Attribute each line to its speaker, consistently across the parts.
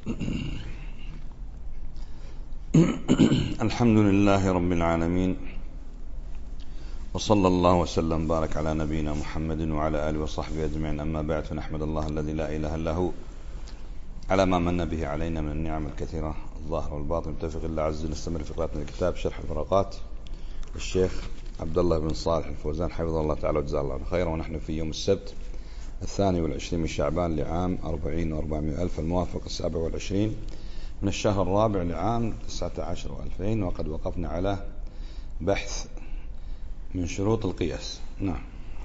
Speaker 1: الحمد لله رب العالمين، وصلى الله وسلم وبارك على نبينا محمد وعلى آله وصحبه أجمعين. أما بعد، فنحمد الله الذي لا إله إلا هو على ما من به علينا من النعم الكثيرة الظاهرة والباطنة. بتوفيق الله عز وجل نستمر في قراءة الكتاب شرح الفراقات للشيخ عبد الله بن صالح الفوزان حفظه الله تعالى وجزاه الله خيرا. ونحن في يوم السبت 22 من شعبان لعام 40 و400 ألف الموافق 27 من الشهر الرابع لعام 19 و2000. وقد وقفنا على بحث من شروط القياس. نعم.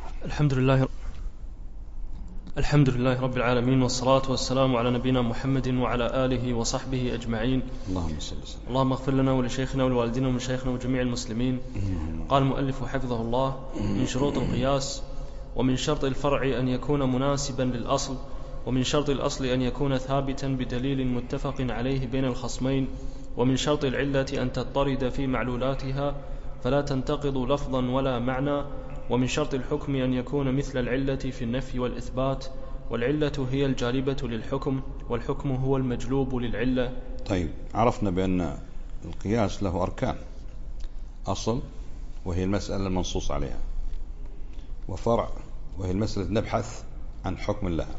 Speaker 2: الحمد لله رب العالمين، والصلاة والسلام على نبينا محمد وعلى آله وصحبه أجمعين.
Speaker 1: اللهم صل وسلم.
Speaker 2: اللهم اغفر لنا ولشيخنا ولوالدنا ومشايخنا وجميع المسلمين. قال المؤلف حفظه الله: من شروط القياس: ومن شرط الفرع أن يكون مناسبا للأصل، ومن شرط الأصل أن يكون ثابتا بدليل متفق عليه بين الخصمين، ومن شرط العلة أن تضطرد في معلولاتها فلا تنتقض لفظا ولا معنى، ومن شرط الحكم أن يكون مثل العلة في النفي والإثبات، والعلة هي الجالبة للحكم، والحكم هو المجلوب للعلة.
Speaker 1: طيب، عرفنا بأن القياس له أركان: أصل وهي المسألة المنصوص عليها، وفرع وهي المسألة نبحث عن حكم لها،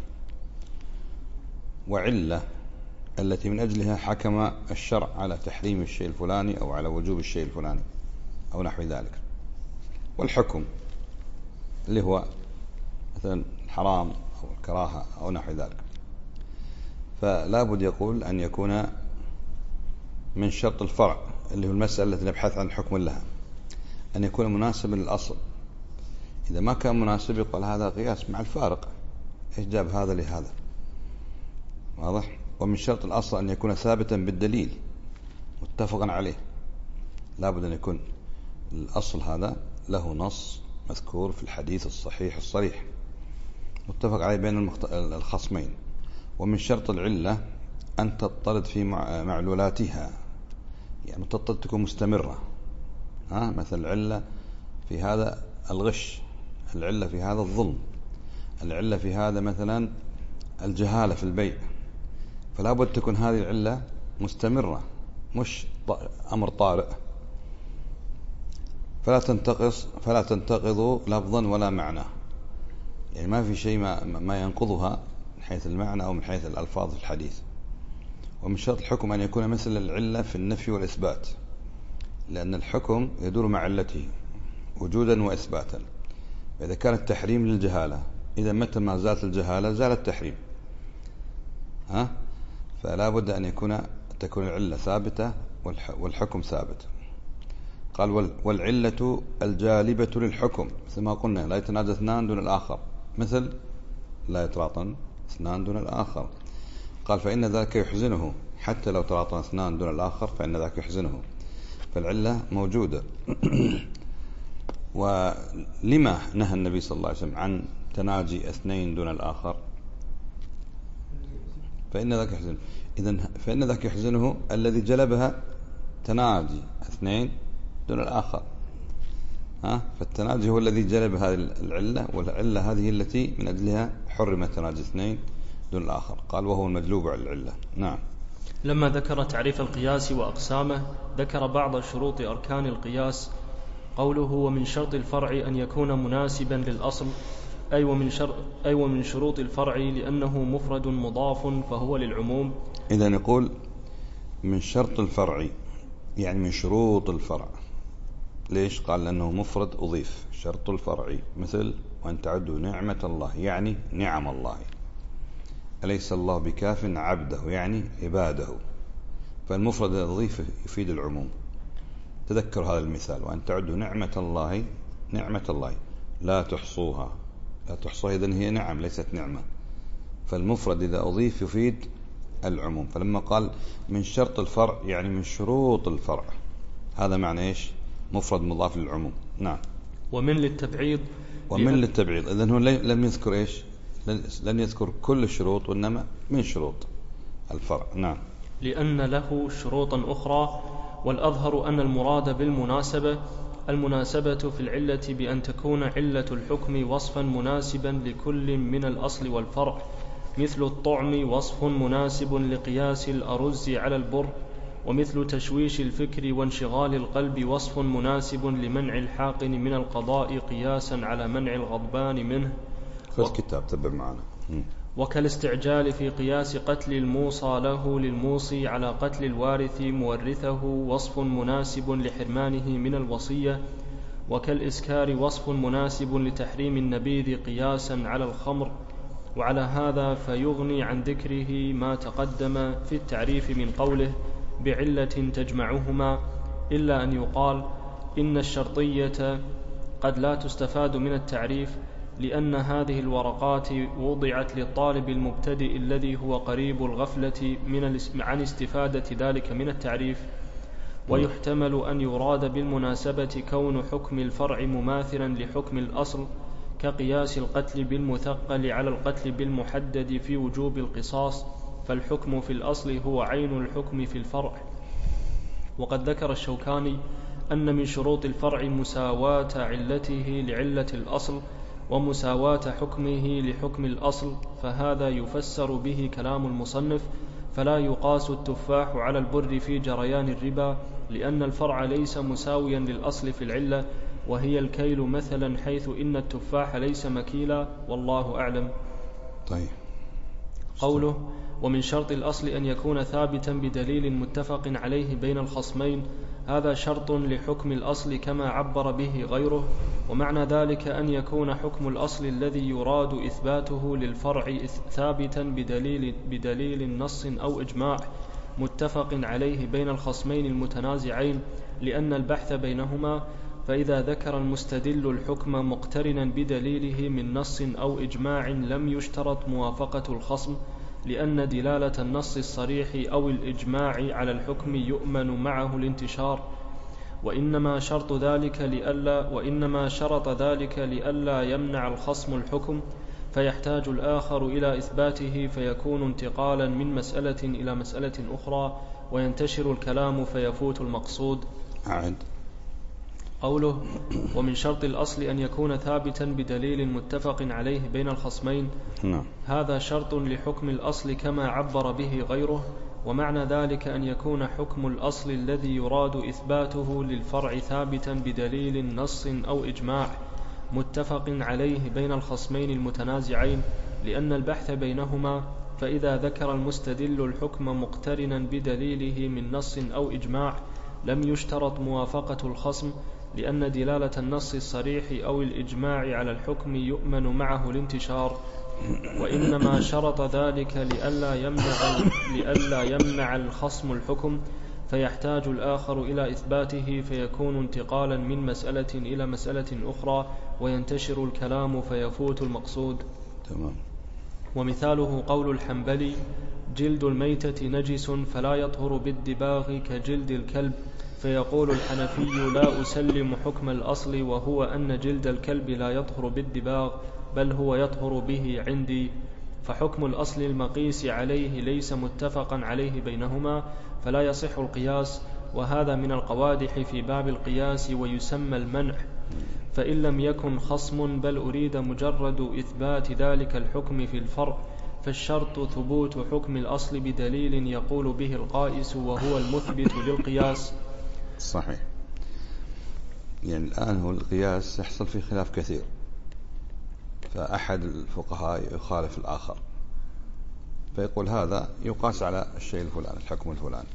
Speaker 1: وعلة التي من أجلها حكم الشرع على تحريم الشيء الفلاني أو على وجوب الشيء الفلاني أو نحو ذلك، والحكم اللي هو مثلا الحرام أو الكراهة أو نحو ذلك. فلا بد يقول أن يكون من شرط الفرع اللي هو المسألة التي نبحث عن حكم لها أن يكون مناسبا للأصل. إذا ما كان مناسب يقول هذا قياس مع الفارق، إيش جاب هذا لهذا؟ واضح؟ ومن شرط الأصل أن يكون ثابتا بالدليل متفقا عليه. لا بد أن يكون الأصل هذا له نص مذكور في الحديث الصحيح الصريح متفق عليه بين الخصمين. ومن شرط العلة أن تضطرد في معلولاتها، يعني تضطرد تكون مستمرة. مثل العلة في هذا الغش، العلة في هذا الظلم، العلة في هذا مثلا الجهالة في البيع. فلا بد تكون هذه العلة مستمرة، مش أمر طارئ. فلا تنتقض لفظا ولا معنى، يعني ما في شيء ما ينقضها من حيث المعنى أو من حيث الألفاظ في الحديث. ومن شرط الحكم أن يكون مثل العلة في النفي والإثبات، لأن الحكم يدور مع علته وجودا وإثباتا. إذا كان التحريم للجهالة، إذا متى ما زالت الجهالة زال التحريم. فلا بد أن تكون العلة ثابتة والحكم ثابت. قال: والعلة الجالبة للحكم، مثل ما قلنا لا يتنازع اثنان دون الآخر، مثل لا يتراطن اثنان دون الآخر. قال: فإن ذاك يحزنه، حتى لو تراطن اثنان دون الآخر فإن ذاك يحزنه. فالعلة موجودة. ولما نهى النبي صلى الله عليه وسلم عن تناجي اثنين دون الآخر؟ فإن ذاك يحزنه. إذن فإن ذاك يحزنه الذي جلبها تناجي اثنين دون الآخر. فالتناجي هو الذي جلب هذه العلة، والعلة هذه التي من أجلها حرم تناجي اثنين دون الآخر. قال: وهو المجلوب على العلة. نعم.
Speaker 2: لما ذكر تعريف القياس وأقسامه ذكر بعض شروط أركان القياس. قوله: ومن شرط الفرع أن يكون مناسبا للأصل، أي ومن شروط الفرع لأنه مفرد مضاف فهو للعموم.
Speaker 1: إذا نقول من شرط الفرع، يعني من شروط الفرع. ليش؟ قال: لأنه مفرد أضيف. شرط الفرع مثل: وأن تعدوا نعمة الله، يعني نعم الله. أليس الله بكاف عبده، يعني عباده. فالمفرد الأضيف يفيد العموم. تذكر هذا المثال: وأن تعدوا نعمة الله لا تحصوها. لا تحصوها إذن هي نعم ليست نعمة. فالمفرد إذا أضيف يفيد العموم. فلما قال من شرط الفرع يعني من شروط الفرع، هذا معنى إيش؟ مفرد مضاف للعموم. نعم.
Speaker 2: ومن للتبعيض.
Speaker 1: إذن هو لم يذكر إيش؟ لن يذكر كل الشروط، وإنما من شروط الفرع. نعم.
Speaker 2: لأن له شروطا أخرى، والأظهر أن المراد بالمناسبة المناسبة في العلة بأن تكون علة الحكم وصفا مناسبا لكل من الأصل والفرع، مثل الطعم وصف مناسب لقياس الأرز على البر، ومثل تشويش الفكر وانشغال القلب وصف مناسب لمنع الحاقن من القضاء قياسا على منع الغضبان منه.
Speaker 1: الكتاب تبع معنا.
Speaker 2: وكالاستعجال في قياس قتل الموصى له للموصي على قتل الوارث مورثه وصف مناسب لحرمانه من الوصية. وكالإسكار وصف مناسب لتحريم النبيذ قياسا على الخمر. وعلى هذا فيغني عن ذكره ما تقدم في التعريف من قوله بعلة تجمعهما، إلا أن يقال إن الشرطية قد لا تستفاد من التعريف، لأن هذه الورقات وضعت للطالب المبتدئ الذي هو قريب الغفلة عن استفادة ذلك من التعريف. ويحتمل أن يراد بالمناسبة كون حكم الفرع مماثلا لحكم الأصل، كقياس القتل بالمثقل على القتل بالمحدد في وجوب القصاص، فالحكم في الأصل هو عين الحكم في الفرع. وقد ذكر الشوكاني أن من شروط الفرع مساواة علته لعلة الأصل ومساواة حكمه لحكم الأصل، فهذا يفسر به كلام المصنف: فلا يقاس التفاح على البر في جريان الربا، لأن الفرع ليس مساويا للأصل في العلة، وهي الكيل مثلا، حيث إن التفاح ليس مكيلا، والله أعلم.
Speaker 1: طيب.
Speaker 2: قوله ومن شرط الأصل أن يكون ثابتا بدليل متفق عليه بين الخصمين، هذا شرط لحكم الأصل كما عبر به غيره، ومعنى ذلك أن يكون حكم الأصل الذي يراد إثباته للفرع ثابتا بدليل نص أو إجماع متفق عليه بين الخصمين المتنازعين، لأن البحث بينهما، فإذا ذكر المستدل الحكم مقترنا بدليله من نص أو إجماع لم يشترط موافقة الخصم، لأن دلالة النص الصريح أو الإجماع على الحكم يؤمن معه الانتشار، وإنما شرط ذلك لئلا يمنع الخصم الحكم فيحتاج الآخر إلى إثباته، فيكون انتقالا من مسألة إلى مسألة أخرى، وينتشر الكلام فيفوت المقصود. قوله ومن شرط الأصل أن يكون ثابتا بدليل متفق عليه بين الخصمين، هذا شرط لحكم الأصل كما عبر به غيره، ومعنى ذلك أن يكون حكم الأصل الذي يراد إثباته للفرع ثابتا بدليل نص أو إجماع متفق عليه بين الخصمين المتنازعين، لأن البحث بينهما، فإذا ذكر المستدل الحكم مقترنا بدليله من نص أو إجماع لم يشترط موافقة الخصم، لأن دلالة النص الصريح أو الإجماع على الحكم يؤمن معه الانتشار، وإنما شرط ذلك لئلا يمنع الخصم الحكم فيحتاج الآخر إلى إثباته، فيكون انتقالا من مسألة إلى مسألة أخرى، وينتشر الكلام فيفوت المقصود.
Speaker 1: تمام.
Speaker 2: ومثاله قول الحنبلي: جلد الميتة نجس فلا يطهر بالدباغ كجلد الكلب، فيقول الحنفي: لا أسلم حكم الأصل، وهو أن جلد الكلب لا يطهر بالدباغ، بل هو يطهر به عندي، فحكم الأصل المقيس عليه ليس متفقا عليه بينهما، فلا يصح القياس، وهذا من القوادح في باب القياس ويسمى المنع، فإن لم يكن خصم بل أريد مجرد إثبات ذلك الحكم في الفرع، فالشرط ثبوت حكم الأصل بدليل يقول به القائس، وهو المثبت للقياس.
Speaker 1: صحيح. يعني الآن هو القياس يحصل فيه خلاف كثير، فأحد الفقهاء يخالف الآخر، فيقول هذا يقاس على الشيء الفلاني، الحكم الفلاني،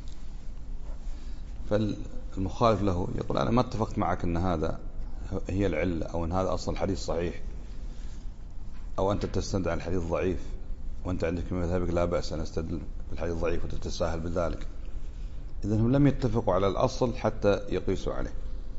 Speaker 1: فالمخالف له يقول أنا ما اتفقت معك أن هذا هي العلة، أو أن هذا أصل الحديث صحيح، أو أنت تستند على الحديث ضعيف، وأنت عندك من مذهبك لا بأس أن أستدل بالحديث ضعيف وتتساهل بذلك. إذن هم لم يتفقوا على الأصل حتى يقيسوا عليه،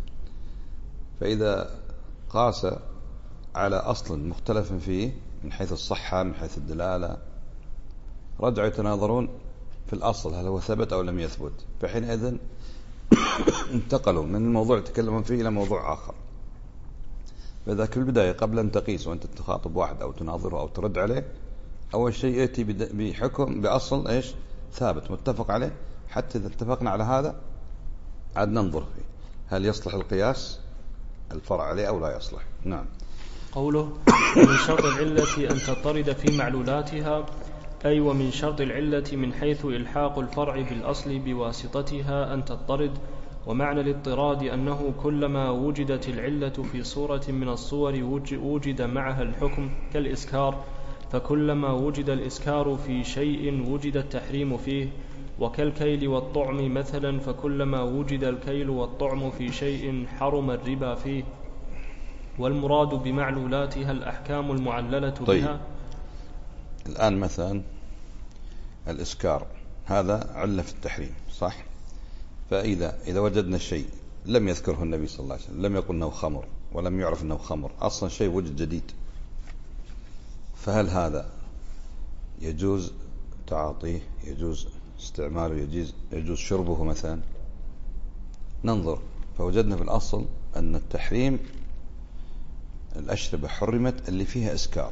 Speaker 1: فإذا قاس على أصل مختلف فيه من حيث الصحة من حيث الدلالة، رجعوا يتناظرون في الأصل هل هو ثبت أو لم يثبت، فحينئذ انتقلوا من الموضوع يتكلمون فيه إلى موضوع آخر. فإذا في البداية قبل أن تقيس وأنت تخاطب واحد أو تناظره أو ترد عليه، أول شيء يأتي بحكم بأصل إيش ثابت متفق عليه، حتى إذا اتفقنا على هذا عاد ننظر فيه هل يصلح القياس الفرع عليه أو لا يصلح. نعم.
Speaker 2: قوله من شرط العلة أن تضطرد في معلولاتها، أي ومن شرط العلة من حيث إلحاق الفرع بالأصل بواسطتها أن تضطرد. ومعنى الاضطراد أنه كلما وجدت العلة في صورة من الصور وجد معها الحكم كالإسكار، فكلما وجد الإسكار في شيء وجد التحريم فيه، وكالكيل والطعم مثلا، فكلما وجد الكيل والطعم في شيء حرم الربا فيه. والمراد بمعلولاتها الأحكام المعللة بها.
Speaker 1: الآن مثلا الإسكار هذا علة في التحريم، صح؟ فإذا وجدنا شيء لم يذكره النبي صلى الله عليه وسلم، لم يقل أنه خمر ولم يعرف أنه خمر، أصلا شيء وجد جديد، فهل هذا يجوز تعاطيه، يجوز استعماله، يجوز شربه مثلا؟ ننظر، فوجدنا في الأصل أن التحريم الأشربة حرمت اللي فيها إسكار،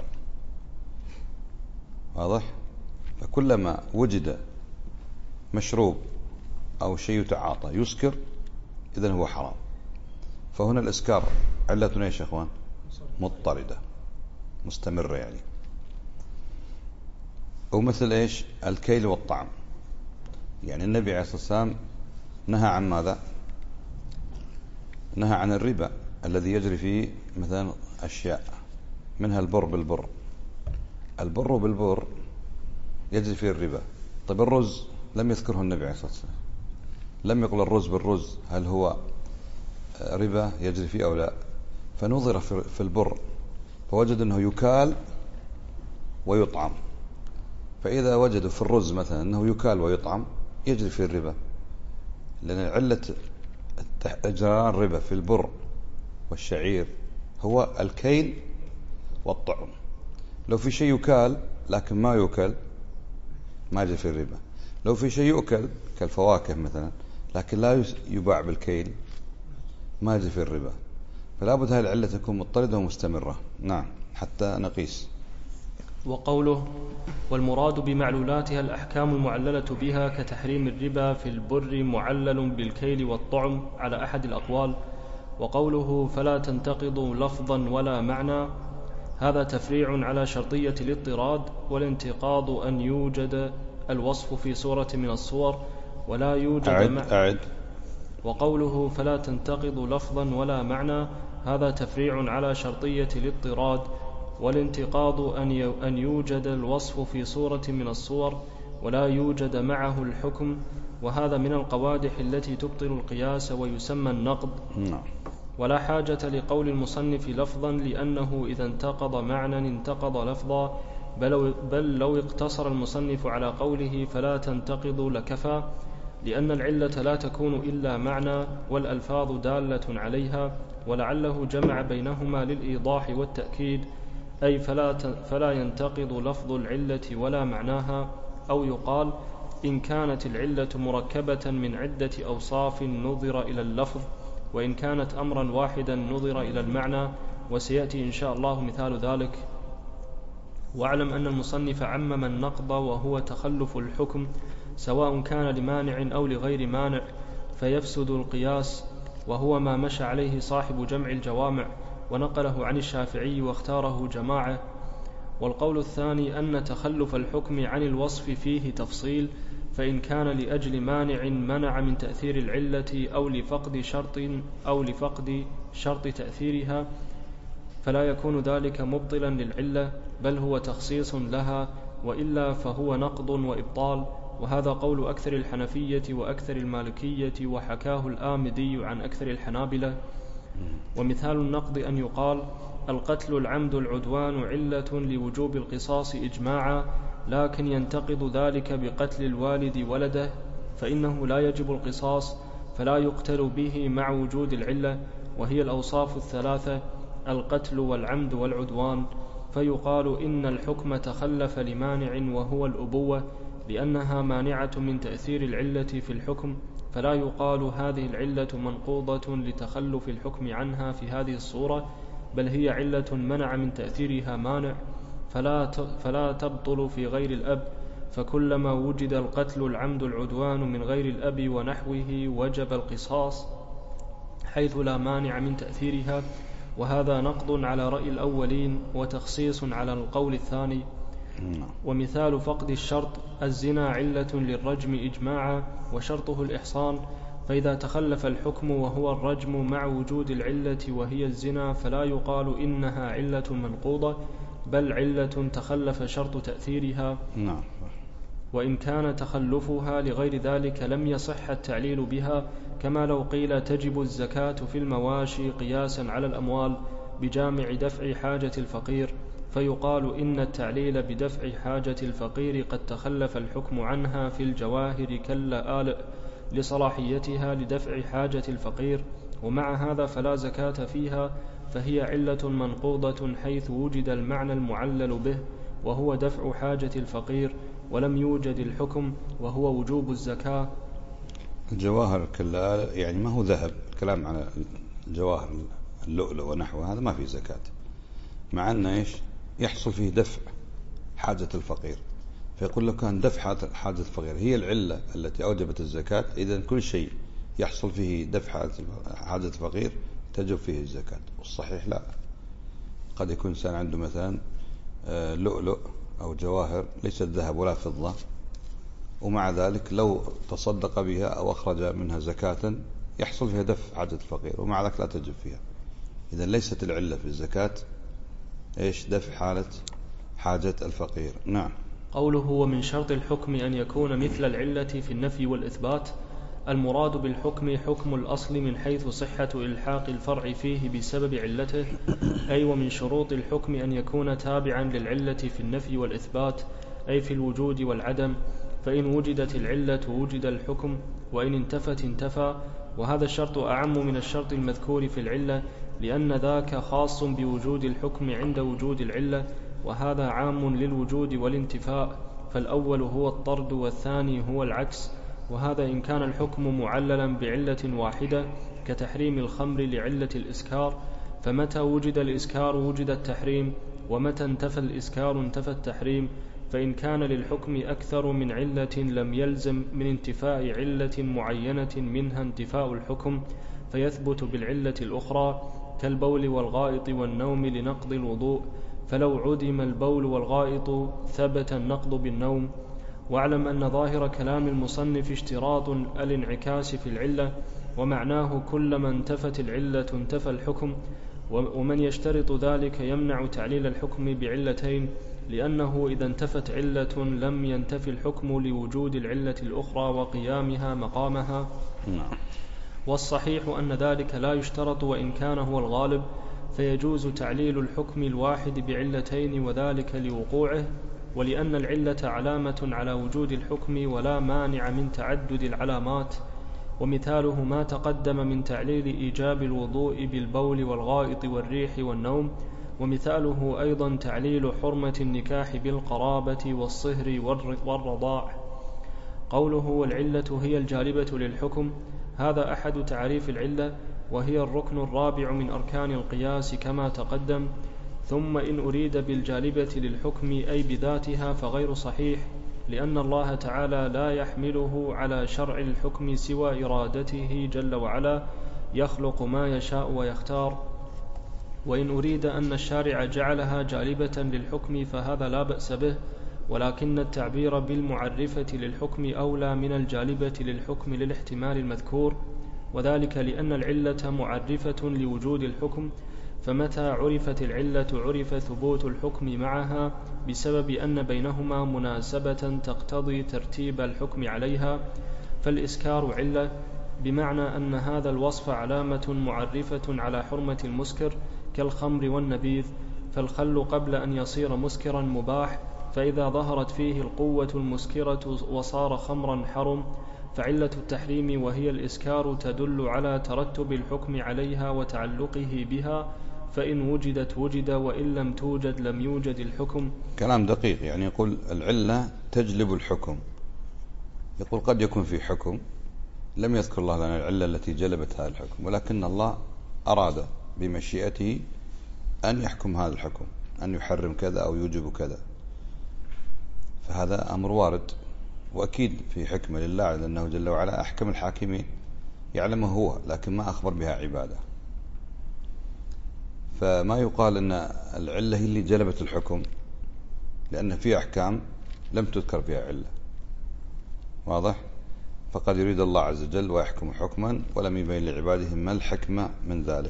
Speaker 1: واضح؟ فكلما وجد مشروب أو شيء يتعاطى يسكر إذن هو حرام. فهنا الإسكار علتنا يا أخوان مضطردة مستمرة يعني. أو مثل إيش؟ الكيل والطعم، يعني النبي عليه الصلاة والسلام نهى عن ماذا؟ نهى عن الربا الذي يجري فيه مثلا أشياء منها البر بالبر، البر بالبر يجري فيه الربا. طيب الرز لم يذكره النبي عليه الصلاة والسلام، لم يقل الرز بالرز هل هو ربا يجري فيه أو لا، فنظر في البر فوجد أنه يكال ويطعم، فإذا وجدوا في الرز مثلا أنه يكال ويطعم يجري فيه الربا، لأن علة إجراء الربا في البر والشعير هو الكيل والطعم. لو في شيء يكال لكن ما يؤكل ما يجري فيه الربا، لو في شيء يؤكل كالفواكه مثلا لكن لا يباع بالكيل ما يجري فيه الربا. فلا بد هذه العلة تكون مضطردة ومستمرة. نعم، حتى نقيس.
Speaker 2: وقوله والمراد بمعلولاتها الأحكام المعللة بها كتحريم الربا في البر معلل بالكيل والطعم على أحد الأقوال. وقوله فلا تنتقض لفظا ولا معنى، هذا تفريع على شرطية الاضطراد، والانتقاض أن يوجد الوصف في صورة من الصور ولا يوجد
Speaker 1: أعد.
Speaker 2: وقوله فلا تنتقض لفظا ولا معنى، هذا تفريع على شرطية الاضطراد، والانتقاض أن يوجد الوصف في صورة من الصور ولا يوجد معه الحكم، وهذا من القوادح التي تبطل القياس ويسمى النقض. ولا حاجة لقول المصنف لفظا، لأنه إذا انتقض معنى انتقض لفظا، بل لو اقتصر المصنف على قوله فلا تنتقض لكفى، لأن العلة لا تكون إلا معنى والألفاظ دالة عليها، ولعله جمع بينهما للإيضاح والتأكيد، أي فلا ينتقض لفظ العلة ولا معناها. أو يقال إن كانت العلة مركبة من عدة أوصاف نظر إلى اللفظ، وإن كانت أمرا واحدا نظر إلى المعنى، وسيأتي إن شاء الله مثال ذلك. واعلم أن المصنف عمم النقض وهو تخلف الحكم، سواء كان لمانع أو لغير مانع، فيفسد القياس، وهو ما مشى عليه صاحب جمع الجوامع، ونقله عن الشافعي واختاره جماعة. والقول الثاني أن تخلف الحكم عن الوصف فيه تفصيل، فإن كان لأجل مانع منع من تأثير العلة أو لفقد شرط تأثيرها فلا يكون ذلك مبطلا للعلة، بل هو تخصيص لها، وإلا فهو نقض وإبطال. وهذا قول أكثر الحنفية وأكثر المالكية، وحكاه الآمدي عن أكثر الحنابلة. ومثال النقض أن يقال القتل العمد العدوان علة لوجوب القصاص إجماعا، لكن ينتقض ذلك بقتل الوالد ولده، فإنه لا يجب القصاص، فلا يقتل به مع وجود العلة، وهي الأوصاف الثلاثة القتل والعمد والعدوان. فيقال إن الحكم تخلف لمانع وهو الأبوة، لأنها مانعة من تأثير العلة في الحكم، فلا يقال هذه العلة منقوضة لتخلف الحكم عنها في هذه الصورة، بل هي علة منع من تأثيرها مانع، فلا تبطل في غير الأب، فكلما وجد القتل العمد العدوان من غير الأب ونحوه وجب القصاص، حيث لا مانع من تأثيرها. وهذا نقض على رأي الأولين وتخصيص على القول الثاني. ومثال فقد الشرط: الزنا علة للرجم إجماعا وشرطه الإحصان، فإذا تخلف الحكم وهو الرجم مع وجود العلة وهي الزنا فلا يقال إنها علة منقوضة، بل علة تخلف شرط تأثيرها. وإن كان تخلفها لغير ذلك لم يصح التعليل بها، كما لو قيل تجب الزكاة في المواشي قياسا على الأموال بجامع دفع حاجة الفقير، فيقال إن التعليل بدفع حاجة الفقير قد تخلف الحكم عنها في الجواهر كاللآلئ لصلاحيتها لدفع حاجة الفقير، ومع هذا فلا زكاة فيها، فهي علة منقوضة حيث وجد المعنى المعلل به وهو دفع حاجة الفقير، ولم يوجد الحكم وهو وجوب الزكاة.
Speaker 1: الجواهر كاللآلئ يعني ما هو ذهب، الكلام على الجواهر اللؤلؤ ونحو هذا ما في زكاة، مع أنه يحصل فيه دفع حاجة الفقير، فيقول لك كان دفع حاجة الفقير هي العلة التي أوجبت الزكاة، إذن كل شيء يحصل فيه دفع حاجة الفقير تجب فيه الزكاة. والصحيح لا، قد يكون إنسان عنده مثلا لؤلؤ أو جواهر ليست ذهب ولا فضة، ومع ذلك لو تصدق بها أو أخرج منها زكاة يحصل فيها دفع حاجة الفقير، ومع ذلك لا تجب فيها. إذن ليست العلة في الزكاة دفع حاجة الفقير. نعم.
Speaker 2: قوله ومن شرط الحكم أن يكون مثل العلة في النفي والإثبات، المراد بالحكم حكم الأصل من حيث صحة إلحاق الفرع فيه بسبب علته، أي ومن شروط الحكم أن يكون تابعا للعلة في النفي والإثبات، أي في الوجود والعدم، فإن وجدت العلة وجد الحكم، وإن انتفت انتفى. وهذا الشرط أعم من الشرط المذكور في العلة، لأن ذاك خاص بوجود الحكم عند وجود العلة، وهذا عام للوجود والانتفاء، فالأول هو الطرد والثاني هو العكس. وهذا إن كان الحكم معللا بعلة واحدة كتحريم الخمر لعلة الإسكار، فمتى وجد الإسكار وجد التحريم، ومتى انتفى الإسكار انتفى التحريم. فإن كان للحكم أكثر من علة لم يلزم من انتفاء علة معينة منها انتفاء الحكم، فيثبت بالعلة الأخرى كالبول والغائط والنوم لنقض الوضوء، فلو عدم البول والغائط ثبت النقض بالنوم. واعلم أن ظاهر كلام المصنف اشتراط الانعكاس في العلة، ومعناه كلما انتفت العلة انتفى الحكم، ومن يشترط ذلك يمنع تعليل الحكم بعلتين، لأنه إذا انتفت علة لم ينتفي الحكم لوجود العلة الأخرى وقيامها مقامها. والصحيح أن ذلك لا يشترط وإن كان هو الغالب، فيجوز تعليل الحكم الواحد بعلتين، وذلك لوقوعه، ولأن العلة علامة على وجود الحكم ولا مانع من تعدد العلامات. ومثاله ما تقدم من تعليل إيجاب الوضوء بالبول والغائط والريح والنوم، ومثاله أيضا تعليل حرمة النكاح بالقرابة والصهر والرضاع. قوله والعلة هي الجالبة للحكم، هذا أحد تعريف العلة، وهي الركن الرابع من أركان القياس كما تقدم. ثم إن أريد بالجالبة للحكم أي بذاتها فغير صحيح، لأن الله تعالى لا يحمله على شرع الحكم سوى إرادته جل وعلا، يخلق ما يشاء ويختار. وإن أريد أن الشارع جعلها جالبة للحكم فهذا لا بأس به، ولكن التعبير بالمعرفة للحكم أولى من الجالبة للحكم للاحتمال المذكور، وذلك لأن العلة معرفة لوجود الحكم، فمتى عرفت العلة عرف ثبوت الحكم معها بسبب أن بينهما مناسبة تقتضي ترتيب الحكم عليها. فالإسكار علة، بمعنى أن هذا الوصف علامة معرفة على حرمة المسكر كالخمر والنبيذ، فالخل قبل أن يصير مسكرا مباح، فإذا ظهرت فيه القوة المسكرة وصار خمرا حرم، فعلة التحريم وهي الإسكار تدل على ترتب الحكم عليها وتعلقه بها، فإن وجدت وجد، وإن لم توجد لم يوجد الحكم.
Speaker 1: كلام دقيق، يعني يقول العلة تجلب الحكم، يقول قد يكون في حكم لم يذكر الله لنا العلة التي جلبت هذا الحكم، ولكن الله أراد بمشيئته أن يحكم هذا الحكم، أن يحرم كذا أو يوجب كذا، فهذا أمر وارد، وأكيد في حكمة لله لأنه جل وعلا أحكم الحاكمين، يعلمه هو لكن ما أخبر بها عباده. فما يقال أن العلة هي اللي جلبت الحكم، لأن في أحكام لم تذكر فيها علة. واضح؟ فقد يريد الله عز وجل ويحكم حكما ولم يبين لعباده ما الحكمة من ذلك،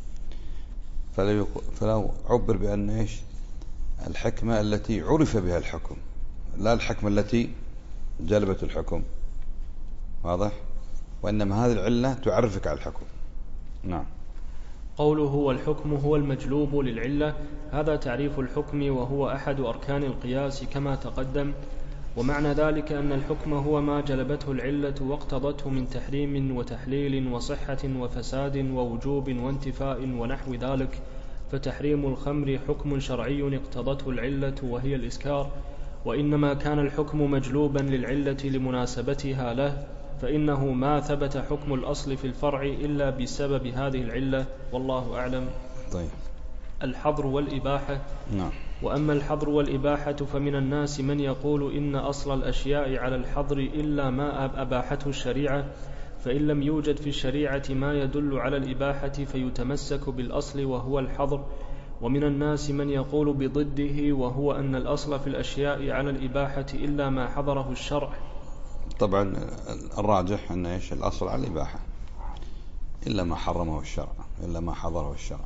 Speaker 1: فلو عبر بأن إيش الحكمة التي عرف بها الحكم، لا الحكمة التي جلبت الحكم. واضح؟ وإنما هذه العلة تعرفك على الحكم. نعم.
Speaker 2: قوله والحكم هو المجلوب للعلة، هذا تعريف الحكم وهو أحد أركان القياس كما تقدم. ومعنى ذلك أن الحكم هو ما جلبته العلة واقتضته من تحريم وتحليل وصحة وفساد ووجوب وانتفاء ونحو ذلك. فتحريم الخمر حكم شرعي اقتضته العلة وهي الإسكار، وإنما كان الحكم مجلوبا للعلة لمناسبتها له، فإنه ما ثبت حكم الأصل في الفرع إلا بسبب هذه العلة، والله أعلم.
Speaker 1: طيب.
Speaker 2: الحظر والإباحة.
Speaker 1: نعم.
Speaker 2: وأما الحظر والإباحة فمن الناس من يقول إن أصل الأشياء على الحظر إلا ما أباحته الشريعة، فإن لم يوجد في الشريعة ما يدل على الإباحة فيتمسك بالأصل وهو الحظر. ومن الناس من يقول بضده، وهو أن الأصل في الأشياء على الإباحة إلا ما حظره الشرع.
Speaker 1: طبعا الراجح أن إيش الأصل على الإباحة إلا ما حرمه الشرع، إلا ما حظره الشرع،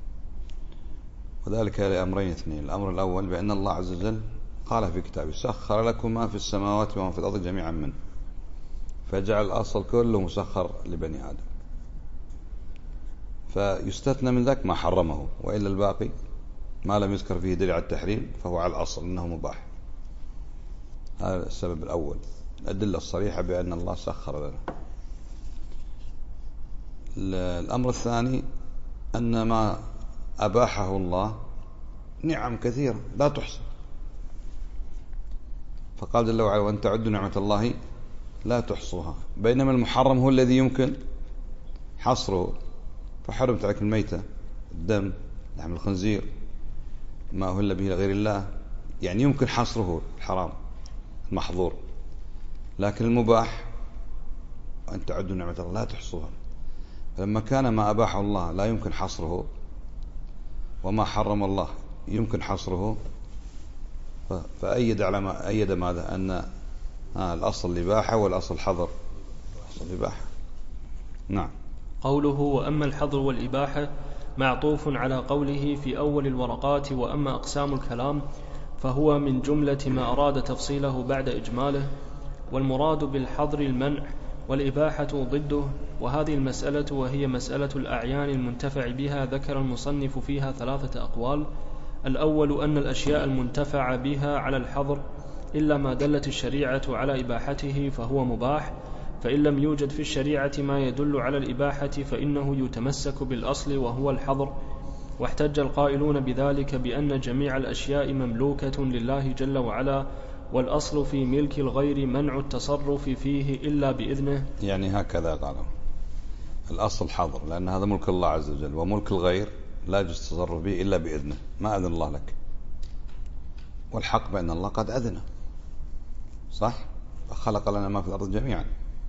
Speaker 1: وذلك لأمرين اثنين. الأمر الأول بأن الله عز وجل قال في كتابه سخر لكم ما في السماوات وما في الأرض جميعا منه، فجعل الأصل كله مسخر لبني آدم، فيستثنى من ذلك ما حرمه، وإلا الباقي ما لم يذكر فيه دليل على التحريم فهو على الأصل أنه مباح. هذا السبب الأول، الأدلة الصريحة بأن الله سخر لنا. الأمر الثاني أن ما أباحه الله نعم كثيرة لا تحصى، فقال جل وعلا وأن تعدوا نعمة الله لا تحصوها، بينما المحرم هو الذي يمكن حصره، فحرمت عليك الميتة، الدم، لحم الخنزير، ما أهل به لغير الله، يعني يمكن حصره الحرام المحظور، لكن المباح وأن تعدوا نعمة الله لا تحصوها. فلما كان ما أباحه الله لا يمكن حصره وما حرم الله يمكن حصره، فأيد على ما أيد ماذا أن الأصل الإباحة والأصل الحظر، الأصل الإباحة. نعم.
Speaker 2: قوله وأما الحظر والإباحة معطوف على قوله في أول الورقات وأما أقسام الكلام، فهو من جملة ما أراد تفصيله بعد إجماله، والمراد بالحظر المنع والإباحة ضده. وهذه المسألة وهي مسألة الأعيان المنتفع بها ذكر المصنف فيها 3 أقوال. الأول أن الأشياء المنتفع بها على الحظر إلا ما دلت الشريعة على إباحته فهو مباح، فإن لم يوجد في الشريعة ما يدل على الإباحة فإنه يتمسك بالأصل وهو الحظر. واحتج القائلون بذلك بأن جميع الأشياء مملوكة لله جل وعلا، والأصل في ملك الغير منع التصرف فيه إلا بإذنه.
Speaker 1: يعني هكذا قالوا الأصل حظر، لأن هذا ملك الله عز وجل، وملك الغير لا يجوز التصرف به إلا بإذنه، ما أذن الله لك، والحق بأن الله قد أذنه، صح؟ فخلق لنا ما في الأرض جميعا.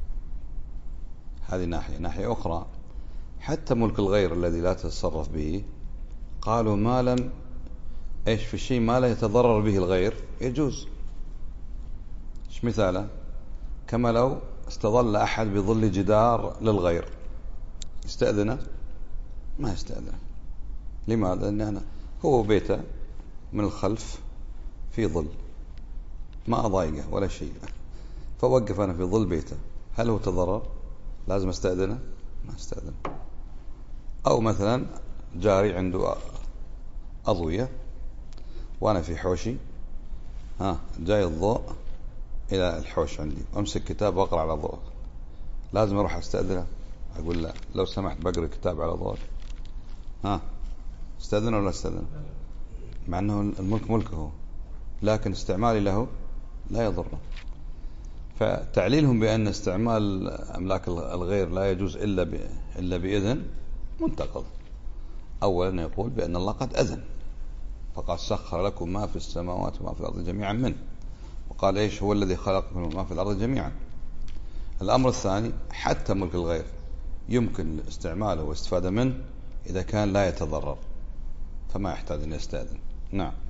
Speaker 1: هذه ناحية أخرى، حتى ملك الغير الذي لا تتصرف به قالوا ما لم إيش في الشيء ما لا يتضرر به الغير يجوز. إيش مثاله؟ كما لو استظل أحد بظل جدار للغير، استأذنه؟ ما استأذنه. لماذا؟ لأن هو بيته من الخلف في ظل ما أضايقه ولا شيء، فوقف أنا في ظل بيته، هل هو تضرر؟ لازم استأذنه؟ ما استأذنه. أو مثلا جاري عنده أضوية وأنا في حوشي، جاي الضوء إلى الحوش عندي، أمسك كتاب وأقرأ على ضوء، لازم أروح أستأذنه؟ أقول لا لو سمحت بقرأ كتاب على ضوء، استأذنه ولا استأذنه؟ مع أنه الملك ملكه، لكن استعمالي له لا يضره. فتعليلهم بأن استعمال أملاك الغير لا يجوز إلا بإذن منتقض. أولا يقول بأن الله قد أذن، فقد سخر لكم ما في السماوات وما في الأرض جميعا منه، وقال إيش هو الذي خلق ما في الأرض جميعا. الأمر الثاني حتى ملك الغير يمكن استعماله واستفادة منه إذا كان لا يتضرر، فما يحتاج أن يستأذن. نعم.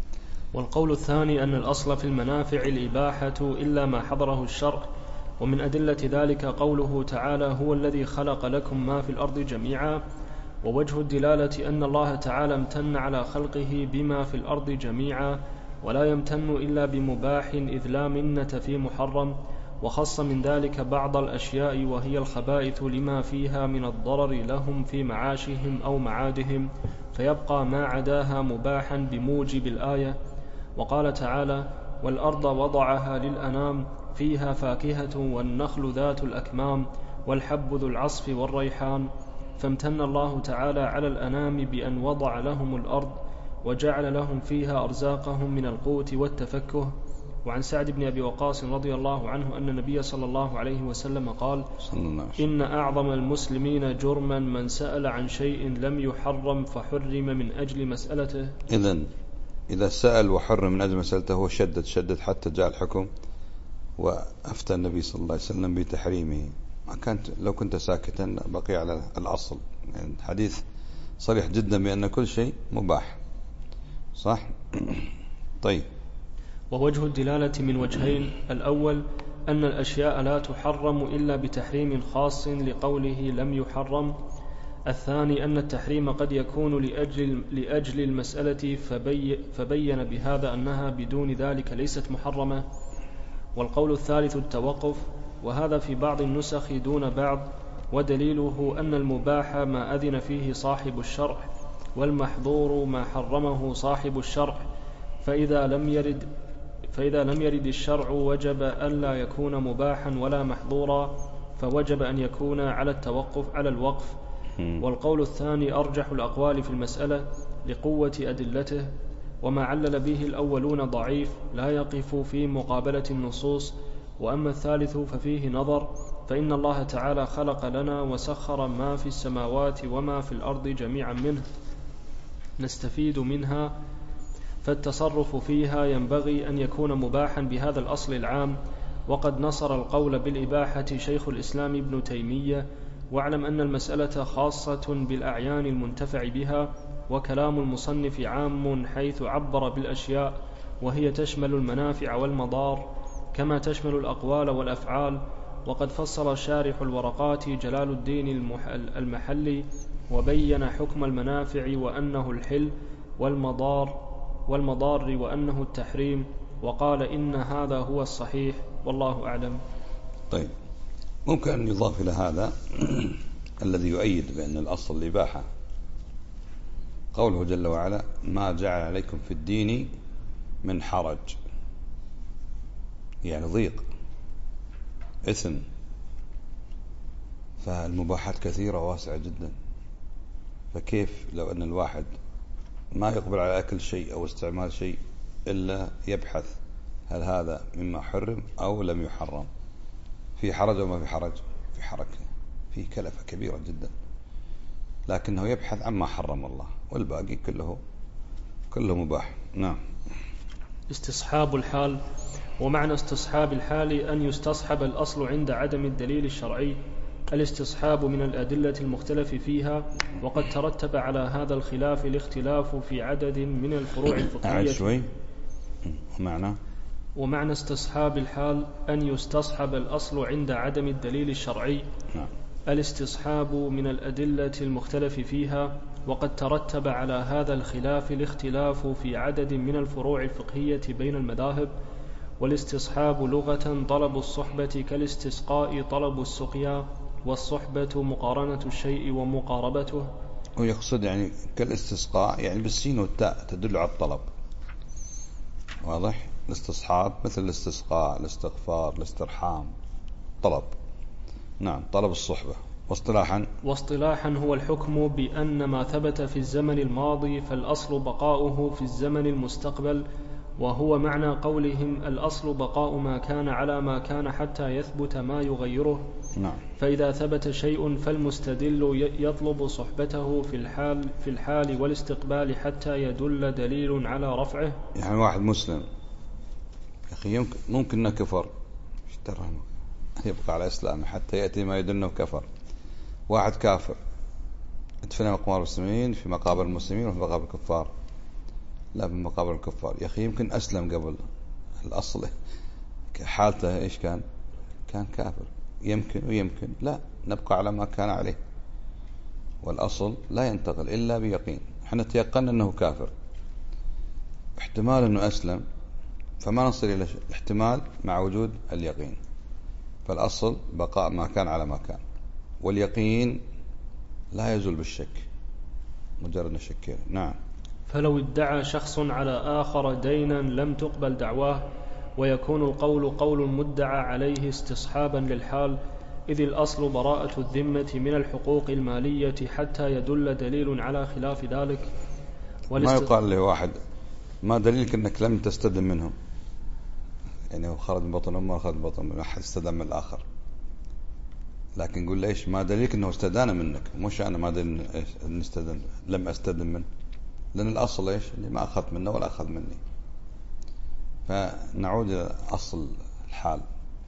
Speaker 2: والقول الثاني أن الأصل في المنافع الإباحة إلا ما حضره الشرع، ومن أدلة ذلك قوله تعالى: هو الذي خلق لكم ما في الأرض جميعا. ووجه الدلالة أن الله تعالى امتن على خلقه بما في الأرض جميعا، ولا يمتن إلا بمباح إذ لا منة في محرم، وخص من ذلك بعض الأشياء وهي الخبائث لما فيها من الضرر لهم في معاشهم أو معادهم، فيبقى ما عداها مباحا بموجب الآية. وقال تعالى: والأرض وضعها للأنام فيها فاكهة والنخل ذات الأكمام والحب ذو العصف والريحان. فامتن الله تعالى على الأنام بأن وضع لهم الأرض وجعل لهم فيها أرزاقهم من القوت والتفكه. وعن سعد بن أبي وقاص رضي الله عنه أن النبي صلى الله عليه وسلم قال: إن أعظم المسلمين جرما من سأل عن شيء لم يحرم فحرم من أجل مسألته.
Speaker 1: إذا سأل وحرم من أجل مسألته هو شدد حتى جاء الحكم وأفتى النبي صلى الله عليه وسلم بتحريمه. لو كنت ساكتا بقي على الأصل. يعني الحديث صريح جدا بأن كل شيء مباح، صح؟ طيب.
Speaker 2: ووجه الدلالة من وجهين: الأول أن الأشياء لا تحرم إلا بتحريم خاص لقوله لم يحرم. الثاني أن التحريم قد يكون لأجل المسألة، فبين بهذا أنها بدون ذلك ليست محرمة. والقول الثالث التوقف، وهذا في بعض النسخ دون بعض، ودليله أن المباح ما أذن فيه صاحب الشرع، والمحظور ما حرمه صاحب الشرع، فإذا لم يرد الشرع وجب ألا يكون مباحا ولا محظورا، فوجب أن يكون على الوقف. والقول الثاني أرجح الأقوال في المسألة لقوة أدلته، وما علل به الأولون ضعيف لا يقف في مقابلة النصوص. وأما الثالث ففيه نظر، فإن الله تعالى خلق لنا وسخر ما في السماوات وما في الأرض جميعا منه نستفيد منها، فالتصرف فيها ينبغي أن يكون مباحا بهذا الأصل العام. وقد نصر القول بالإباحة شيخ الإسلام ابن تيمية. واعلم أن المسألة خاصة بالأعيان المنتفع بها، وكلام المصنف عام حيث عبر بالأشياء، وهي تشمل المنافع والمضار كما تشمل الأقوال والأفعال. وقد فصل شارح الورقات جلال الدين المحلي وبين حكم المنافع وأنه الحل، والمضار وأنه التحريم، وقال إن هذا هو الصحيح والله أعلم.
Speaker 1: طيب، ممكن أن يضاف إلى هذا الذي يؤيد بأن الأصل الإباحة قوله جل وعلا: ما جعل عليكم في الدين من حرج، يعني ضيق، إثم. فالمباحات كثيرة واسعة جدا، فكيف لو أن الواحد ما يقبل على أكل شيء أو استعمال شيء إلا يبحث هل هذا مما حرم أو لم يحرم؟ في حرج أو ما في حرج؟ في حرج، في كلفة كبيرة جدا، لكنه يبحث عما حرم الله، والباقي كله مباح. نعم.
Speaker 2: استصحاب الحال. ومعنى استصحاب الحال أن يستصحب الأصل عند عدم الدليل الشرعي. الاستصحاب من الأدلة المختلف فيها، وقد ترتب على هذا الخلاف الاختلاف في عدد من الفروع الفقهية. ومعنى استصحاب الحال أن يستصحب الأصل عند عدم الدليل الشرعي. الاستصحاب من الأدلة المختلف فيها، وقد ترتب على هذا الخلاف الاختلاف في عدد من الفروع الفقهية بين المذاهب. والاستصحاب لغة طلب الصحبة، كالاستسقاء طلب السقيا، والصحبة مقارنة الشيء ومقاربته.
Speaker 1: ويقصد يعني كالاستسقاء يعني بالسين والتاء تدل على الطلب، واضح؟ الاستصحاب مثل الاستسقاء، الاستغفار، الاسترحام، طلب. نعم، طلب الصحبة. واصطلاحا
Speaker 2: هو الحكم بأن ما ثبت في الزمن الماضي فالأصل بقاؤه في الزمن المستقبل، وهو معنى قولهم: الأصل بقاء ما كان على ما كان حتى يثبت ما يغيره.
Speaker 1: نعم.
Speaker 2: فإذا ثبت شيء فالمستدل يطلب صحبته في الحال والاستقبال حتى يدل دليل على رفعه.
Speaker 1: يعني واحد مسلم يا أخي ممكن أنه كفر، يبقى على إسلامه حتى يأتي ما يدل أنه كفر. واحد كافر ادفن مقبرة المسلمين في مقابر المسلمين وفي مقابر الكفار، لا بمقابل الكفار. يا أخي يمكن أسلم قبل الأصل حالته إيش كان كافر، يمكن ويمكن لا، نبقى على ما كان عليه، والأصل لا ينتقل إلا بيقين. احنا تيقن أنه كافر، احتمال أنه أسلم، فما نصل إلى احتمال مع وجود اليقين. فالأصل بقاء ما كان على ما كان، واليقين لا يزول بالشك، مجرد نشكين. نعم.
Speaker 2: فلو ادعى شخص على آخر دينا لم تقبل دعواه، ويكون القول قول المدعى عليه استصحابا للحال، إذ الأصل براءة الذمة من الحقوق المالية حتى يدل دليل على خلاف ذلك.
Speaker 1: ما يقال لواحد ما دليلك أنك لم تستدم منهم، يعني هو خرج من بطن أمه وخرج من بطن أمه، أحد استدام من الآخر، لكن يقول ليش ما دليلك أنه استدان منك، مش أنا ما دليل أن استدن لم أستدم منه، لأن الأصل إيش اللي ما أخذت منه ولا أخذ مني. فنعود إلى أصل الحال،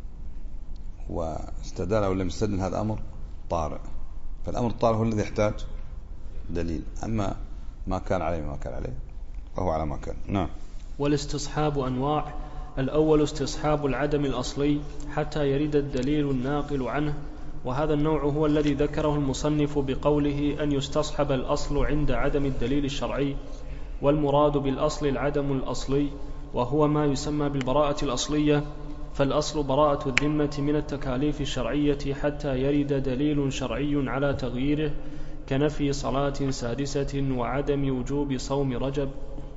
Speaker 1: واستدان أو لم يستدن هذا أمر طارئ، فالأمر الطارئ هو الذي يحتاج دليل، أما ما كان عليه ما كان عليه فهو على ما كان. نعم.
Speaker 2: والاستصحاب أنواع: الأول استصحاب العدم الأصلي حتى يرد الدليل الناقل عنه، وهذا النوع هو الذي ذكره المصنف بقوله أن يستصحب الأصل عند عدم الدليل الشرعي، والمراد بالأصل العدم الأصلي، وهو ما يسمى بالبراءة الأصلية. فالأصل براءة الذمة من التكاليف الشرعية حتى يرد دليل شرعي على تغييره، كنفي صلاة سادسة وعدم وجوب صوم رجب.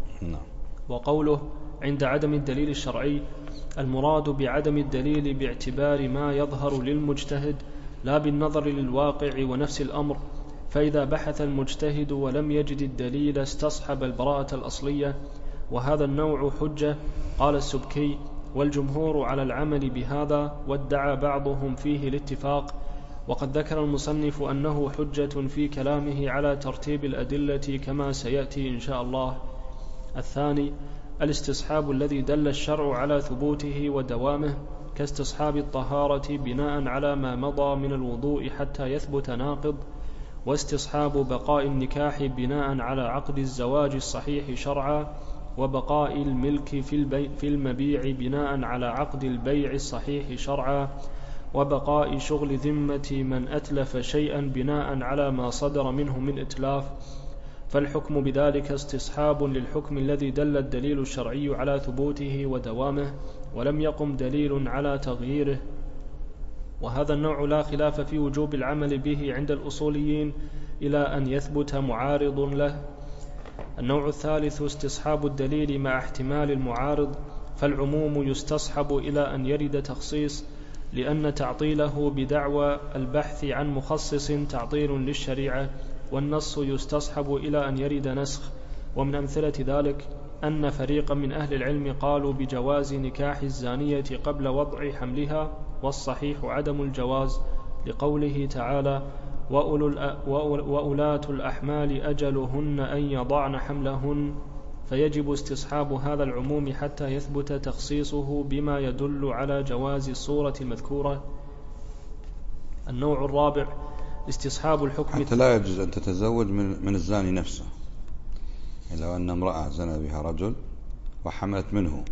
Speaker 2: وقوله عند عدم الدليل الشرعي، المراد بعدم الدليل باعتبار ما يظهر للمجتهد لا بالنظر للواقع ونفس الأمر، فإذا بحث المجتهد ولم يجد الدليل استصحب البراءة الأصلية، وهذا النوع حجة. قال السبكي: والجمهور على العمل بهذا، وادعى بعضهم فيه الاتفاق. وقد ذكر المصنف أنه حجة في كلامه على ترتيب الأدلة كما سيأتي إن شاء الله. الثاني الاستصحاب الذي دل الشرع على ثبوته ودوامه، كاستصحاب الطهارة بناء على ما مضى من الوضوء حتى يثبت ناقض، واستصحاب بقاء النكاح بناء على عقد الزواج الصحيح شرعا، وبقاء الملك في المبيع بناء على عقد البيع الصحيح شرعا، وبقاء شغل ذمة من أتلف شيئا بناء على ما صدر منه من إتلاف. فالحكم بذلك استصحاب للحكم الذي دل الدليل الشرعي على ثبوته ودوامه ولم يقم دليل على تغييره، وهذا النوع لا خلاف في وجوب العمل به عند الأصوليين إلى أن يثبت معارض له. النوع الثالث استصحاب الدليل مع احتمال المعارض، فالعموم يستصحب إلى أن يرد تخصيص، لأن تعطيله بدعوى البحث عن مخصص تعطيل للشريعة، والنص يستصحب إلى أن يرد نسخ. ومن أمثلة ذلك أن فريقا من أهل العلم قالوا بجواز نكاح الزانية قبل وضع حملها، والصحيح عدم الجواز، لقوله تعالى: وأولاة الأحمال أجلهن أن يضعن حملهن، فيجب استصحاب هذا العموم حتى يثبت تخصيصه بما يدل على جواز الصورة المذكورة. النوع الرابع استصحاب الحكم.
Speaker 1: حتى لا يجوز أن تتزوج من الزاني نفسه، لو أن امرأة زنى بها رجل وحملت منه،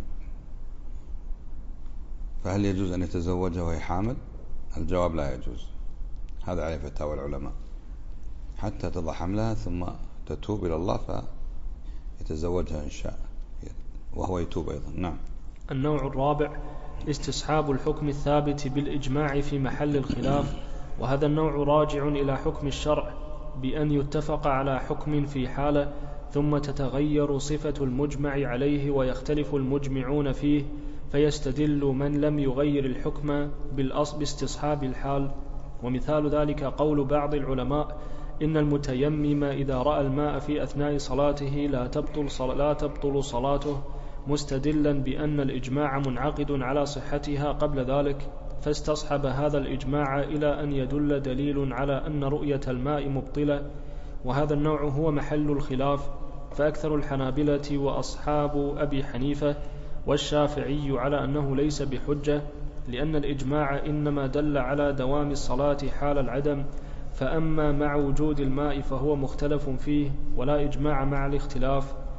Speaker 1: فهل يجوز أن يتزوجها وهي حامل؟ الجواب لا يجوز، هذا عليه فتاوى العلماء، حتى تضع حملها ثم تتوب إلى الله فيتزوجها إن شاء، وهو يتوب أيضا. نعم.
Speaker 2: النوع الرابع استصحاب الحكم الثابت بالإجماع في محل الخلاف، وهذا النوع راجع إلى حكم الشرع بأن يتفق على حكم في حالة ثم تتغير صفة المجمع عليه ويختلف المجمعون فيه، فيستدل من لم يغير الحكم بالأصل باستصحاب الحال. ومثال ذلك قول بعض العلماء إن المتيمم إذا رأى الماء في أثناء صلاته لا تبطل صلاته، مستدلا بأن الإجماع منعقد على صحتها قبل ذلك، فاستصحب هذا الإجماع إلى أن يدل دليل على أن رؤية الماء مبطلة، وهذا النوع هو محل الخلاف. فأكثر الحنابلة وأصحاب أبي حنيفة والشافعي على أنه ليس بحجة، لأن الإجماع إنما دل على دوام الصلاة حال العدم، فأما مع وجود الماء فهو مختلف فيه ولا إجماع مع الاختلاف.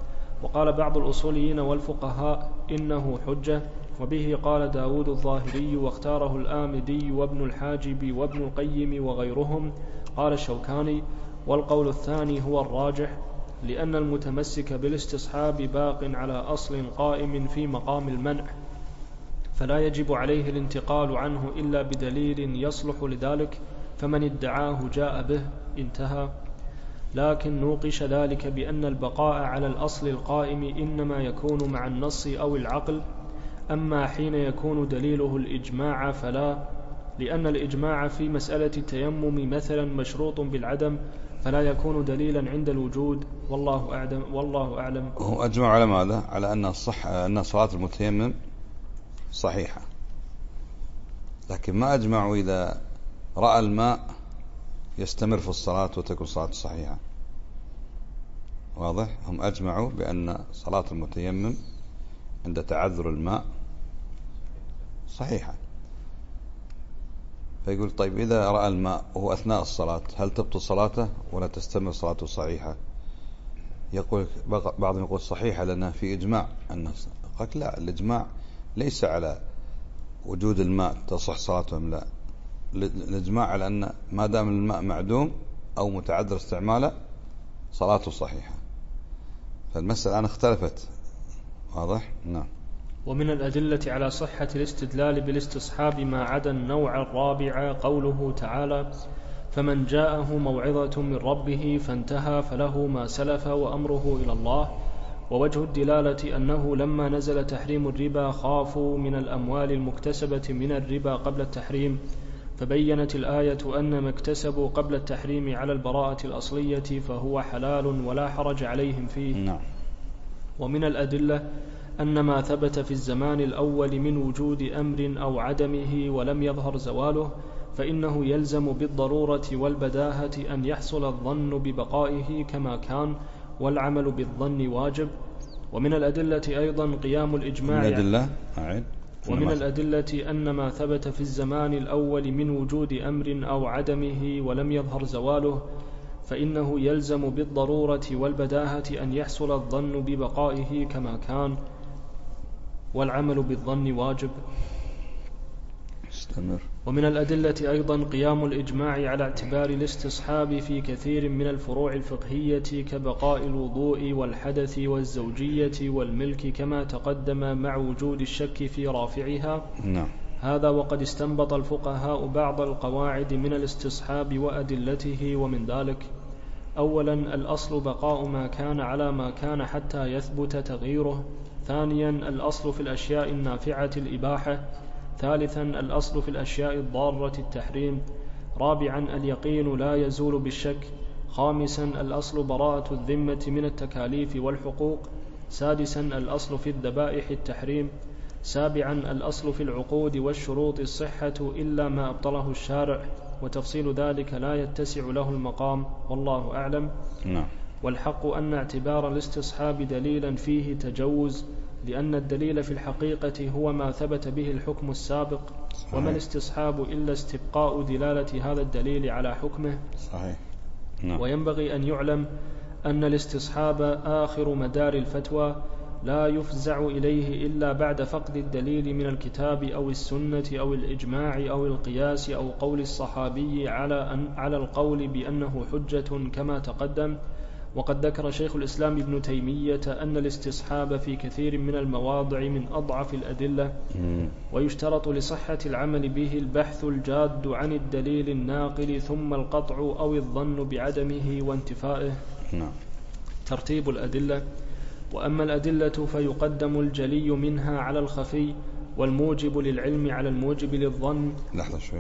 Speaker 2: وقال بعض الأصوليين والفقهاء إنه حجة، وبه قال داود الظاهري واختاره الآمدي وابن الحاجب وابن القيم وغيرهم. قال الشوكاني: والقول الثاني هو الراجح، لأن المتمسك بالاستصحاب باق على أصل قائم في مقام المنع، فلا يجب عليه الانتقال عنه إلا بدليل يصلح لذلك، فمن ادعاه جاء به، انتهى. لكن نوقش ذلك بأن البقاء على الأصل القائم إنما يكون مع النص أو العقل، أما حين يكون دليله الإجماع فلا، لأن الإجماع في مسألة التيمم مثلا مشروط بالعدم، فلا يكون دليلا عند الوجود. والله أعلم.
Speaker 1: هو أجمع على ماذا؟ على أن صلاة المتيمم صحيحة، لكن ما أجمعوا إذا رأى الماء يستمر في الصلاة وتكون صلاة صحيحة. واضح؟ هم أجمعوا بأن صلاة المتيمم عند تعذر الماء صحيحة. فيقول طيب إذا رأى الماء وهو أثناء الصلاة هل تبطل صلاته ولا تستمر صلاته صحيحة؟ يقول بعضهم يقول صحيحة لأنها في إجماع الناس. قال لا، الإجماع ليس على وجود الماء تصح صلاتهم، لا، الإجماع على أن ما دام الماء معدوم أو متعذر استعماله صلاته صحيحة. فالمسألة الآن اختلفت. واضح؟ نعم.
Speaker 2: ومن الأدلة على صحة الاستدلال بالاستصحاب ما عدا النوع الرابع قوله تعالى: فمن جاءه موعظة من ربه فانتهى فله ما سلف وأمره إلى الله. ووجه الدلالة أنه لما نزل تحريم الربا خافوا من الأموال المكتسبة من الربا قبل التحريم، فبينت الآية أن ما اكتسبوا قبل التحريم على البراءة الأصلية فهو حلال ولا حرج عليهم فيه.
Speaker 1: نعم.
Speaker 2: ومن الأدلة أن ما ثبت في الزمان الأول من وجود أمر أو عدمه ولم يظهر زواله فإنه يلزم بالضرورة والبداهة أن يحصل الظن ببقائه كما كان، والعمل بالظن واجب. ومن الأدلة أيضا قيام الإجماع. ومن الأدلة أن ما ثبت في الزمان الأول من وجود أمر أو عدمه ولم يظهر زواله فإنه يلزم بالضرورة والبداهة أن يحصل الظن ببقائه كما كان، والعمل بالظن واجب.
Speaker 1: استمر.
Speaker 2: ومن الأدلة أيضا قيام الإجماع على اعتبار الاستصحاب في كثير من الفروع الفقهية كبقاء الوضوء والحدث والزوجية والملك كما تقدم مع وجود الشك في رافعها.
Speaker 1: نعم.
Speaker 2: هذا وقد استنبط الفقهاء بعض القواعد من الاستصحاب وأدلته، ومن ذلك: أولا الأصل بقاء ما كان على ما كان حتى يثبت تغييره. ثانيا الأصل في الأشياء النافعة الإباحة. ثالثا الأصل في الأشياء الضارة التحريم. رابعا اليقين لا يزول بالشك. خامسا الأصل براءة الذمة من التكاليف والحقوق. سادسا الأصل في الذبائح التحريم. سابعا الأصل في العقود والشروط الصحة إلا ما أبطله الشارع، وتفصيل ذلك لا يتسع له المقام، والله أعلم.
Speaker 1: نعم.
Speaker 2: والحق أن اعتبار الاستصحاب دليلا فيه تجوز، لأن الدليل في الحقيقة هو ما ثبت به الحكم السابق. صحيح. وما الاستصحاب إلا استبقاء دلالة هذا الدليل على حكمه.
Speaker 1: صحيح. نعم.
Speaker 2: وينبغي أن يعلم أن الاستصحاب آخر مدار الفتوى، لا يفزع إليه إلا بعد فقد الدليل من الكتاب أو السنة أو الإجماع أو القياس أو قول الصحابي على القول بأنه حجة كما تقدم. وقد ذكر شيخ الإسلام ابن تيمية أن الاستصحاب في كثير من المواضع من أضعف الأدلة، ويشترط لصحة العمل به البحث الجاد عن الدليل الناقل ثم القطع أو الظن بعدمه وانتفائه. ترتيب الأدلة. وأما الأدلة فيقدم الجلي منها على الخفي، والموجب للعلم على الموجب للظن.
Speaker 1: لحظة شوي.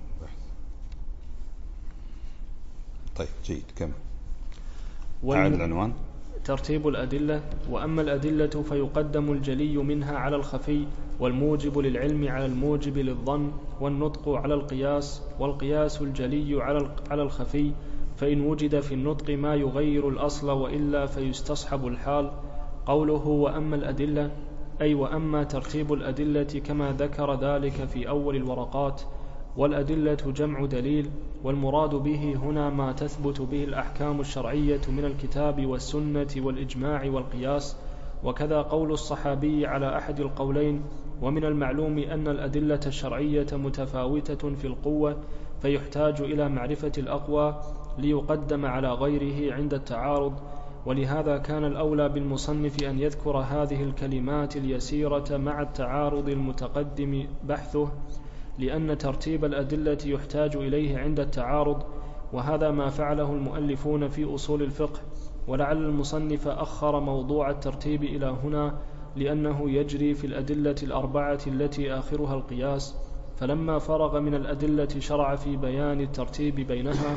Speaker 1: طيب جيد، كم أعد العنوان.
Speaker 2: ترتيب الأدلة. وأما الأدلة فيقدم الجلي منها على الخفي، والموجب للعلم على الموجب للظن، والنطق على القياس، والقياس الجلي على الخفي، فإن وجد في النطق ما يغير الأصل وإلا فيستصحب الحال. قوله وأما الأدلة أي وأما ترتيب الأدلة كما ذكر ذلك في أول الورقات. والأدلة جمع دليل، والمراد به هنا ما تثبت به الأحكام الشرعية من الكتاب والسنة والإجماع والقياس، وكذا قول الصحابي على أحد القولين. ومن المعلوم أن الأدلة الشرعية متفاوتة في القوة، فيحتاج إلى معرفة الأقوى ليقدم على غيره عند التعارض، ولهذا كان الأولى بالمصنف أن يذكر هذه الكلمات اليسيرة مع التعارض المتقدم بحثه، لأن ترتيب الأدلة يحتاج إليه عند التعارض، وهذا ما فعله المؤلفون في أصول الفقه. ولعل المصنف أخر موضوع الترتيب إلى هنا لأنه يجري في الأدلة الأربعة التي آخرها القياس، فلما فرغ من الأدلة شرع في بيان الترتيب بينها.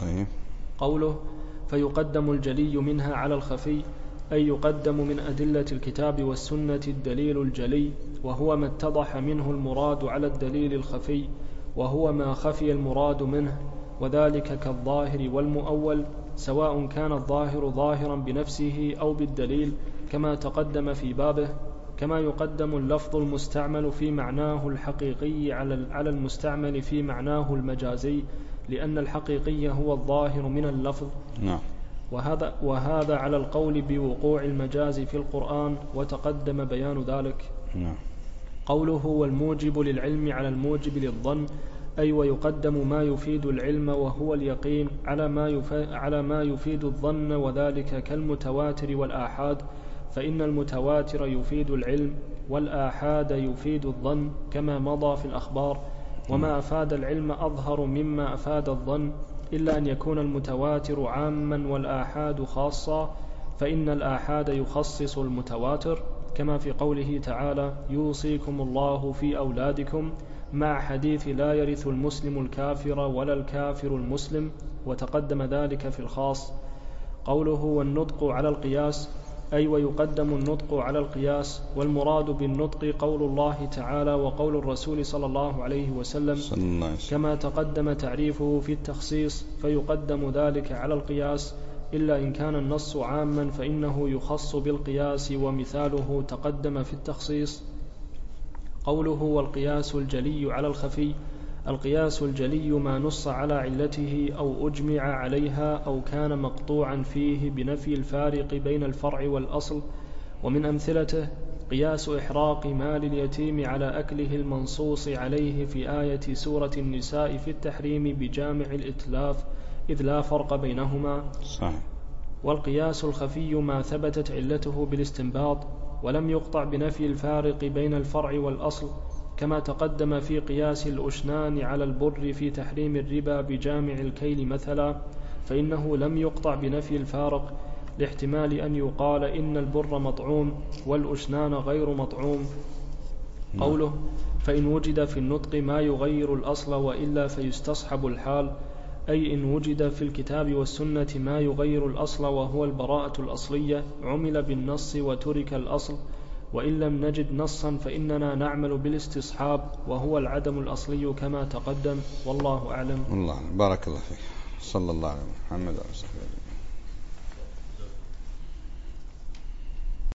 Speaker 2: قوله فيقدم الجلي منها على الخفي، أي يقدم من أدلة الكتاب والسنة الدليل الجلي، وهو ما اتضح منه المراد على الدليل الخفي، وهو ما خفي المراد منه، وذلك كالظاهر والمؤول، سواء كان الظاهر ظاهرا بنفسه أو بالدليل، كما تقدم في بابه. كما يقدم اللفظ المستعمل في معناه الحقيقي على المستعمل في معناه المجازي، لأن الحقيقي هو الظاهر من اللفظ.
Speaker 1: نعم.
Speaker 2: وهذا على القول بوقوع المجاز في القرآن، وتقدم بيان ذلك.
Speaker 1: نعم.
Speaker 2: قوله والموجب للعلم على الموجب للظن، أي ويقدم ما يفيد العلم وهو اليقين على ما يفيد الظن، وذلك كالمتواتر والآحاد، فإن المتواتر يفيد العلم والآحاد يفيد الظن كما مضى في الأخبار. وما أفاد العلم أظهر مما أفاد الظن، إلا أن يكون المتواتر عاما والآحاد خاصا، فإن الآحاد يخصص المتواتر، كما في قوله تعالى يوصيكم الله في أولادكم، مع حديث لا يرث المسلم الكافر ولا الكافر المسلم، وتقدم ذلك في الخاص. قوله والنطق على القياس، أي ويقدم النطق على القياس، والمراد بالنطق قول الله تعالى وقول الرسول صلى الله عليه وسلم، كما تقدم تعريفه في التخصيص، فيقدم ذلك على القياس، إلا إن كان النص عاما فإنه يخص بالقياس، ومثاله تقدم في التخصيص. قوله والقياس الجلي على الخفي، القياس الجلي ما نص على علته أو أجمع عليها أو كان مقطوعا فيه بنفي الفارق بين الفرع والأصل. ومن أمثلته قياس إحراق مال اليتيم على أكله المنصوص عليه في آية سورة النساء في التحريم بجامع الإتلاف، إذ لا فرق بينهما.
Speaker 1: صحيح.
Speaker 2: والقياس الخفي ما ثبتت علته بالاستنباط ولم يقطع بنفي الفارق بين الفرع والأصل، كما تقدم في قياس الأشنان على البر في تحريم الربا بجامع الكيل مثلا، فإنه لم يقطع بنفي الفارق، لاحتمال أن يقال إن البر مطعوم والأشنان غير مطعوم. قوله فإن وجد في النطق ما يغير الأصل وإلا فيستصحب الحال، أي إن وجد في الكتاب والسنة ما يغير الأصل وهو البراءة الأصلية عمل بالنص وترك الأصل، وإن لم نجد نصا فإننا نعمل بالاستصحاب وهو العدم الأصلي كما تقدم، والله أعلم.
Speaker 1: الله بارك الله فيك. صلى الله عليه محمد وعلى آله وصحبه.